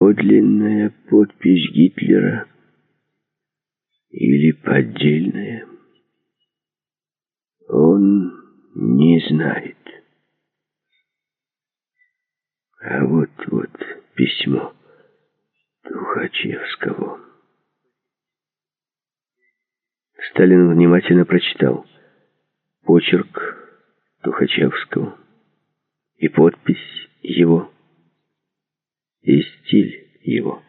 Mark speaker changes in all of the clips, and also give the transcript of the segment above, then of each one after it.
Speaker 1: подлинная подпись Гитлера или поддельная, он не знает. А вот письмо Тухачевского. Сталин внимательно прочитал почерк Тухачевского и подпись его, и стиль его.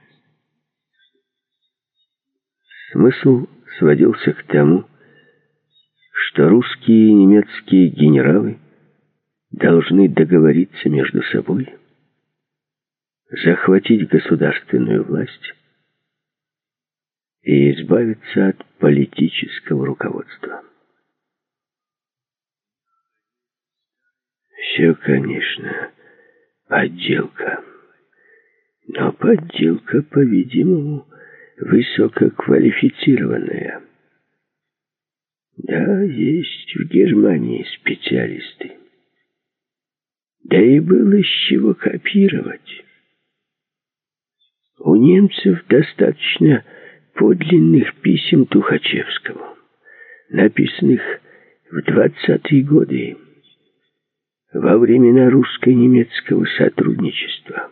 Speaker 1: Смысл сводился к тому, что русские и немецкие генералы должны договориться между собой, захватить государственную власть и избавиться от политического руководства. Все, конечно, подделка. Но подделка, по-видимому, высококвалифицированная. Да, есть в Германии специалисты. Да и было из чего копировать. У немцев достаточно подлинных писем Тухачевского, написанных в 20-е годы, во времена русско-немецкого сотрудничества.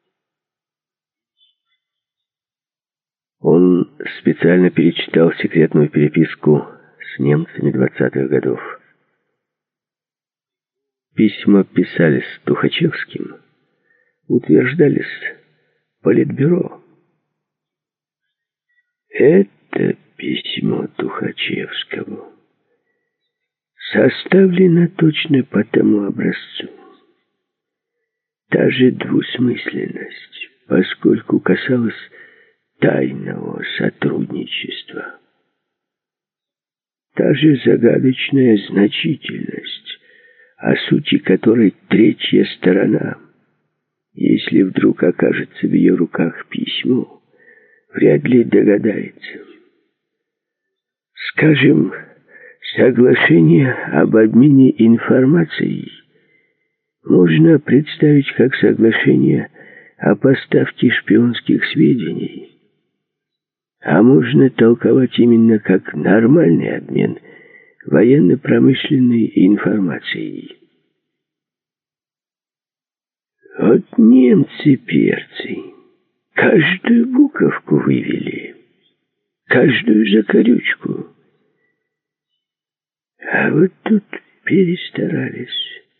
Speaker 1: Он специально перечитал секретную переписку с немцами 20-х годов. Письма писались Тухачевским, утверждались Политбюро. Это письмо Тухачевского составлено точно по тому образцу. Та же двусмысленность, поскольку касалась тайного сотрудничества. Та же загадочная значительность, о сути которой третья сторона, если вдруг окажется в ее руках письмо, вряд ли догадается. Скажем, соглашение об обмене информацией можно представить как соглашение о поставке шпионских сведений, а можно толковать именно как нормальный обмен военно-промышленной информацией. Вот немцы-перцы каждую буковку вывели, каждую закорючку. А вот тут перестарались.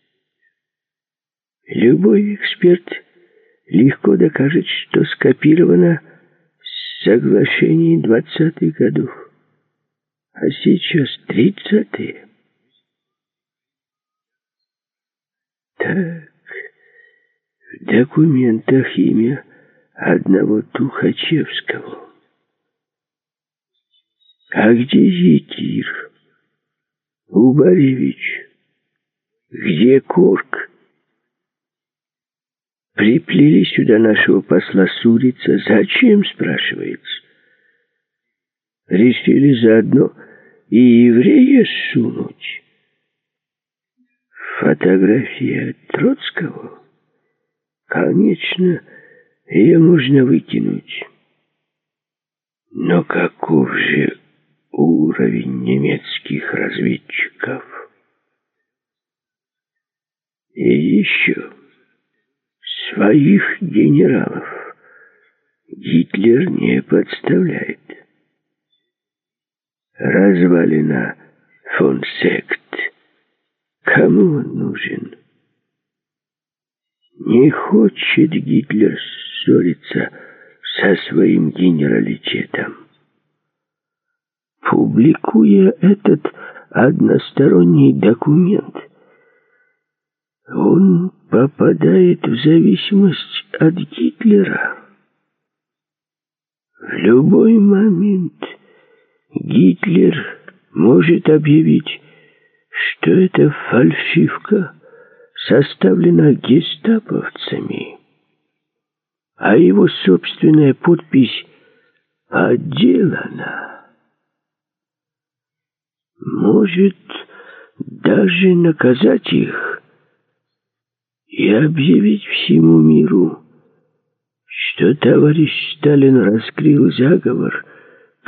Speaker 1: Любой эксперт легко докажет, что скопировано с соглашений 20-х годов. А сейчас 30-е. Так, в документах имя одного Тухачевского. А где Якир? Убаревич? Где Корк? Приплели сюда нашего посла Сурица. Зачем, спрашивается? Решили заодно и еврея сунуть. Фотография Троцкого? Конечно, ее можно выкинуть. Но каков же уровень немецких разведчиков? И еще своих генералов Гитлер не подставляет. Развалина фон Сект. Кому он нужен? Не хочет Гитлер ссориться со своим генералитетом. Публикуя этот односторонний документ, он попадает в зависимость от Гитлера. В любой момент Гитлер может объявить, что эта фальшивка составлена гестаповцами, а его собственная подпись подделана. Может даже наказать их и объявить всему миру, что товарищ Сталин раскрыл заговор